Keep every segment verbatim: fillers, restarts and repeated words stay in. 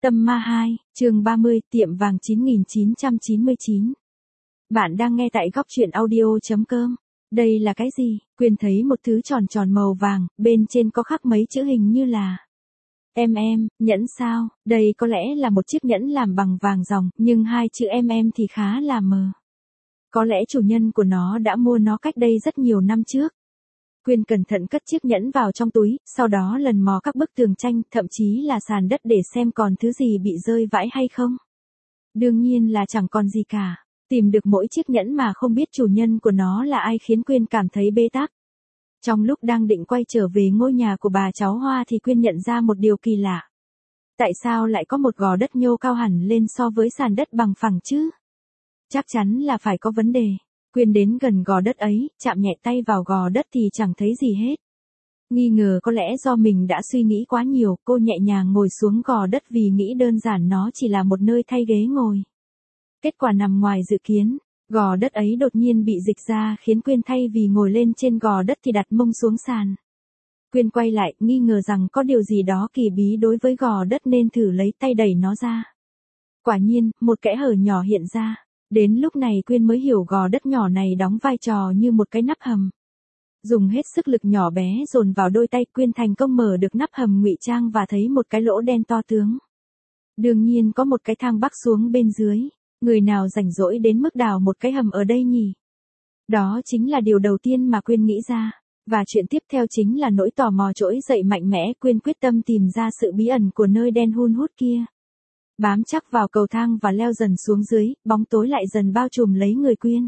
Tâm ma hai, chương ba mươi, tiệm vàng chín nghìn chín trăm chín mươi chín. Bạn đang nghe tại góc truyện audio.com. Đây là cái gì? Quyên thấy một thứ tròn tròn màu vàng, bên trên có khắc mấy chữ hình như là em em, nhẫn sao? Đây có lẽ là một chiếc nhẫn làm bằng vàng ròng, nhưng hai chữ em em thì khá là mờ. Có lẽ chủ nhân của nó đã mua nó cách đây rất nhiều năm trước. Quyên cẩn thận cất chiếc nhẫn vào trong túi, sau đó lần mò các bức tường tranh, thậm chí là sàn đất để xem còn thứ gì bị rơi vãi hay không. Đương nhiên là chẳng còn gì cả. Tìm được mỗi chiếc nhẫn mà không biết chủ nhân của nó là ai khiến Quyên cảm thấy bế tắc. Trong lúc đang định quay trở về ngôi nhà của bà cháu Hoa thì Quyên nhận ra một điều kỳ lạ. Tại sao lại có một gò đất nhô cao hẳn lên so với sàn đất bằng phẳng chứ? Chắc chắn là phải có vấn đề. Quyên đến gần gò đất ấy, chạm nhẹ tay vào gò đất thì chẳng thấy gì hết. Nghi ngờ có lẽ do mình đã suy nghĩ quá nhiều, cô nhẹ nhàng ngồi xuống gò đất vì nghĩ đơn giản nó chỉ là một nơi thay ghế ngồi. Kết quả nằm ngoài dự kiến, gò đất ấy đột nhiên bị dịch ra khiến Quyên thay vì ngồi lên trên gò đất thì đặt mông xuống sàn. Quyên quay lại, nghi ngờ rằng có điều gì đó kỳ bí đối với gò đất nên thử lấy tay đẩy nó ra. Quả nhiên, một kẽ hở nhỏ hiện ra. Đến lúc này Quyên mới hiểu gò đất nhỏ này đóng vai trò như một cái nắp hầm. Dùng hết sức lực nhỏ bé dồn vào đôi tay, Quyên thành công mở được nắp hầm ngụy trang và thấy một cái lỗ đen to tướng. Đương nhiên có một cái thang bắc xuống bên dưới. Người nào rảnh rỗi đến mức đào một cái hầm ở đây nhỉ? Đó chính là điều đầu tiên mà Quyên nghĩ ra. Và chuyện tiếp theo chính là nỗi tò mò trỗi dậy mạnh mẽ. Quyên quyết tâm tìm ra sự bí ẩn của nơi đen hun hút kia. Bám chắc vào cầu thang và leo dần xuống dưới, bóng tối lại dần bao trùm lấy người Quyên.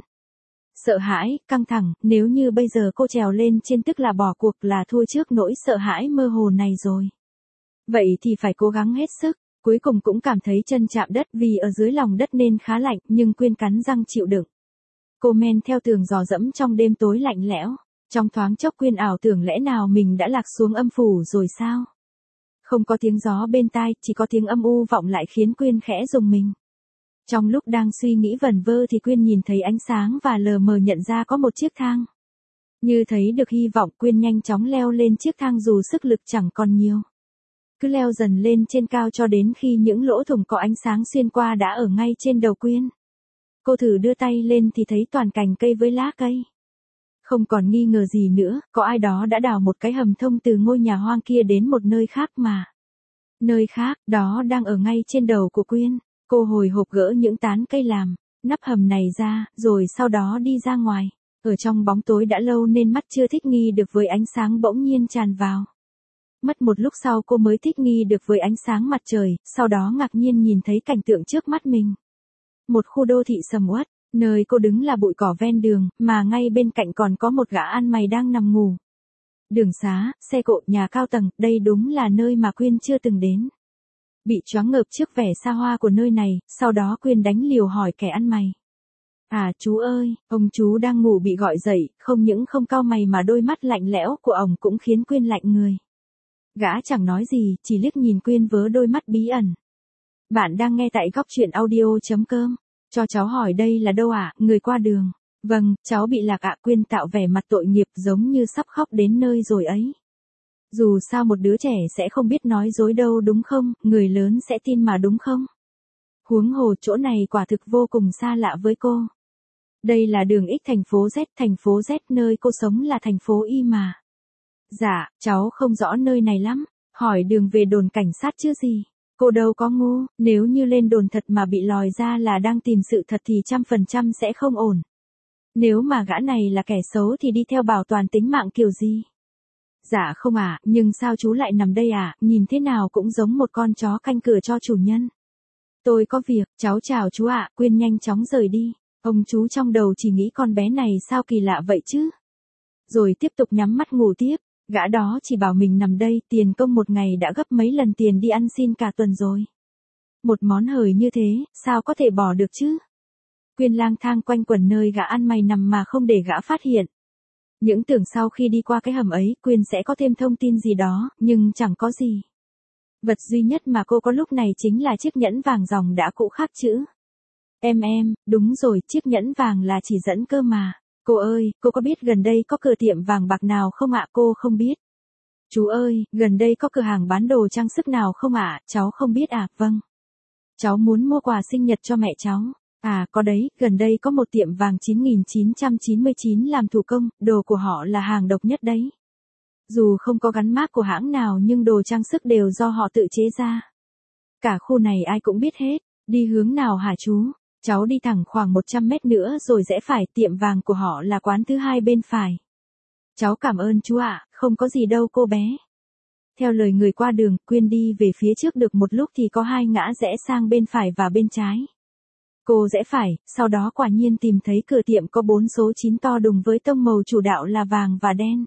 Sợ hãi, căng thẳng, nếu như bây giờ cô trèo lên trên tức là bỏ cuộc, là thua trước nỗi sợ hãi mơ hồ này rồi. Vậy thì phải cố gắng hết sức, cuối cùng cũng cảm thấy chân chạm đất vì ở dưới lòng đất nên khá lạnh, nhưng Quyên cắn răng chịu đựng. Cô men theo tường dò dẫm trong đêm tối lạnh lẽo, trong thoáng chốc Quyên ảo tưởng lẽ nào mình đã lạc xuống âm phủ rồi sao? Không có tiếng gió bên tai, chỉ có tiếng âm u vọng lại khiến Quyên khẽ rùng mình. Trong lúc đang suy nghĩ vẩn vơ thì Quyên nhìn thấy ánh sáng và lờ mờ nhận ra có một chiếc thang. Như thấy được hy vọng, Quyên nhanh chóng leo lên chiếc thang dù sức lực chẳng còn nhiều. Cứ leo dần lên trên cao cho đến khi những lỗ thủng có ánh sáng xuyên qua đã ở ngay trên đầu Quyên. Cô thử đưa tay lên thì thấy toàn cành cây với lá cây. Không còn nghi ngờ gì nữa, có ai đó đã đào một cái hầm thông từ ngôi nhà hoang kia đến một nơi khác mà. Nơi khác, đó đang ở ngay trên đầu của Quyên. Cô hồi hộp gỡ những tán cây làm nắp hầm này ra, rồi sau đó đi ra ngoài. Ở trong bóng tối đã lâu nên mắt chưa thích nghi được với ánh sáng bỗng nhiên tràn vào. Mất một lúc sau cô mới thích nghi được với ánh sáng mặt trời, sau đó ngạc nhiên nhìn thấy cảnh tượng trước mắt mình. Một khu đô thị sầm uất. Nơi cô đứng là bụi cỏ ven đường, mà ngay bên cạnh còn có một gã ăn mày đang nằm ngủ. Đường xá, xe cộ, nhà cao tầng, đây đúng là nơi mà Quyên chưa từng đến. Bị choáng ngợp trước vẻ xa hoa của nơi này, sau đó Quyên đánh liều hỏi kẻ ăn mày. À chú ơi, ông chú đang ngủ bị gọi dậy, không những không cau mày mà đôi mắt lạnh lẽo của ông cũng khiến Quyên lạnh người. Gã chẳng nói gì, chỉ liếc nhìn Quyên với đôi mắt bí ẩn. Bạn đang nghe tại góc truyện audio.com. Cho cháu hỏi đây là đâu ạ? À? Người qua đường. Vâng, cháu bị lạc ạ. Quyên tạo vẻ mặt tội nghiệp giống như sắp khóc đến nơi rồi ấy. Dù sao một đứa trẻ sẽ không biết nói dối đâu đúng không, người lớn sẽ tin mà đúng không? Huống hồ chỗ này quả thực vô cùng xa lạ với cô. Đây là đường X thành phố Z, thành phố Z nơi cô sống là thành phố Y mà. Dạ, cháu không rõ nơi này lắm, hỏi đường về đồn cảnh sát chứ gì. Cô đâu có ngu, nếu như lên đồn thật mà bị lòi ra là đang tìm sự thật thì trăm phần trăm sẽ không ổn. Nếu mà gã này là kẻ xấu thì đi theo bảo toàn tính mạng kiểu gì? Dạ không ạ, à, nhưng sao chú lại nằm đây à, nhìn thế nào cũng giống một con chó canh cửa cho chủ nhân. Tôi có việc, cháu chào chú ạ. Quyên nhanh chóng rời đi. Ông chú trong đầu chỉ nghĩ con bé này sao kỳ lạ vậy chứ. Rồi tiếp tục nhắm mắt ngủ tiếp. Gã đó chỉ bảo mình nằm đây, tiền công một ngày đã gấp mấy lần tiền đi ăn xin cả tuần rồi. Một món hời như thế, sao có thể bỏ được chứ? Quyên lang thang quanh quẩn nơi gã ăn mày nằm mà không để gã phát hiện. Những tưởng sau khi đi qua cái hầm ấy, Quyên sẽ có thêm thông tin gì đó, nhưng chẳng có gì. Vật duy nhất mà cô có lúc này chính là chiếc nhẫn vàng ròng đã cũ khắc chữ. Em em, đúng rồi, chiếc nhẫn vàng là chỉ dẫn cơ mà. Cô ơi, cô có biết gần đây có cửa tiệm vàng bạc nào không ạ? Cô không biết. Chú ơi, gần đây có cửa hàng bán đồ trang sức nào không ạ? Cháu không biết à, vâng. Cháu muốn mua quà sinh nhật cho mẹ cháu. À, có đấy, gần đây có một tiệm vàng chín nghìn chín trăm chín mươi chín làm thủ công, đồ của họ là hàng độc nhất đấy. Dù không có gắn mác của hãng nào nhưng đồ trang sức đều do họ tự chế ra. Cả khu này ai cũng biết hết, đi hướng nào hả chú? Cháu đi thẳng khoảng một trăm mét nữa rồi rẽ phải, tiệm vàng của họ là quán thứ hai bên phải. Cháu cảm ơn chú ạ, không có gì đâu cô bé. Theo lời người qua đường, Quyên đi về phía trước được một lúc thì có hai ngã rẽ sang bên phải và bên trái. Cô rẽ phải, sau đó quả nhiên tìm thấy cửa tiệm có bốn số chín to đùng với tông màu chủ đạo là vàng và đen.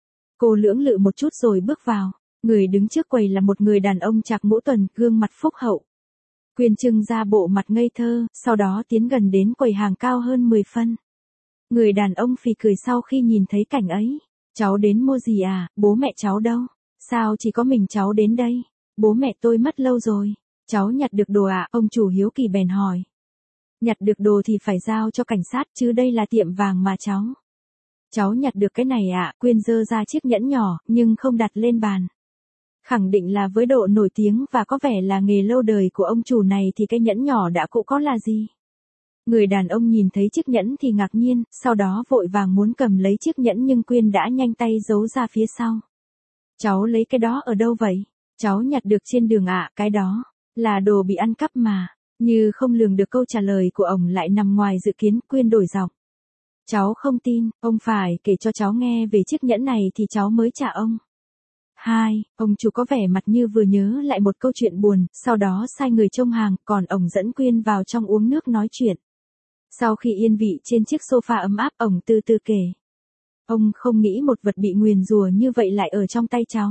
Cô lưỡng lự một chút rồi bước vào. Người đứng trước quầy là một người đàn ông trạc mũ tuần, gương mặt phúc hậu. Quyên trưng ra bộ mặt ngây thơ, sau đó tiến gần đến quầy hàng cao hơn mười phân. Người đàn ông phì cười sau khi nhìn thấy cảnh ấy. Cháu đến mua gì à, bố mẹ cháu đâu? Sao chỉ có mình cháu đến đây? Bố mẹ tôi mất lâu rồi. Cháu nhặt được đồ à, ông chủ hiếu kỳ bèn hỏi. Nhặt được đồ thì phải giao cho cảnh sát chứ đây là tiệm vàng mà cháu. Cháu nhặt được cái này ạ, à? Quyên giơ ra chiếc nhẫn nhỏ, nhưng không đặt lên bàn. Khẳng định là với độ nổi tiếng và có vẻ là nghề lâu đời của ông chủ này thì cái nhẫn nhỏ đã cũ có là gì. Người đàn ông nhìn thấy chiếc nhẫn thì ngạc nhiên, sau đó vội vàng muốn cầm lấy chiếc nhẫn nhưng Quyên đã nhanh tay giấu ra phía sau. Cháu lấy cái đó ở đâu vậy? Cháu nhặt được trên đường ạ, à, cái đó là đồ bị ăn cắp mà. Như không lường được câu trả lời của ông lại nằm ngoài dự kiến, Quyên đổi giọng. Cháu không tin, ông phải kể cho cháu nghe về chiếc nhẫn này thì cháu mới trả ông. Hai, ông chủ có vẻ mặt như vừa nhớ lại một câu chuyện buồn, sau đó sai người trông hàng, còn ông dẫn Quyên vào trong uống nước nói chuyện. Sau khi yên vị trên chiếc sofa ấm áp, ông từ từ kể. Ông không nghĩ một vật bị nguyền rủa như vậy lại ở trong tay cháu.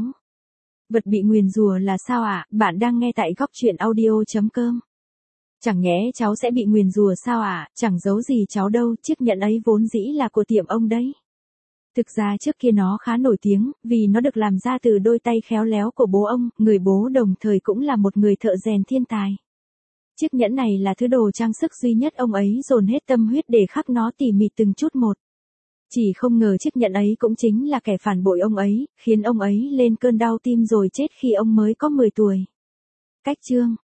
Vật bị nguyền rủa là sao ạ? À? Bạn đang nghe tại góc truyện audio chấm com. Chẳng nhẽ cháu sẽ bị nguyền rủa sao ạ? À? Chẳng giấu gì cháu đâu, chiếc nhẫn ấy vốn dĩ là của tiệm ông đấy. Thực ra trước kia nó khá nổi tiếng, vì nó được làm ra từ đôi tay khéo léo của bố ông, người bố đồng thời cũng là một người thợ rèn thiên tài. Chiếc nhẫn này là thứ đồ trang sức duy nhất ông ấy dồn hết tâm huyết để khắc nó tỉ mỉ từng chút một. Chỉ không ngờ chiếc nhẫn ấy cũng chính là kẻ phản bội ông ấy, khiến ông ấy lên cơn đau tim rồi chết khi ông mới có mười tuổi. Cách chương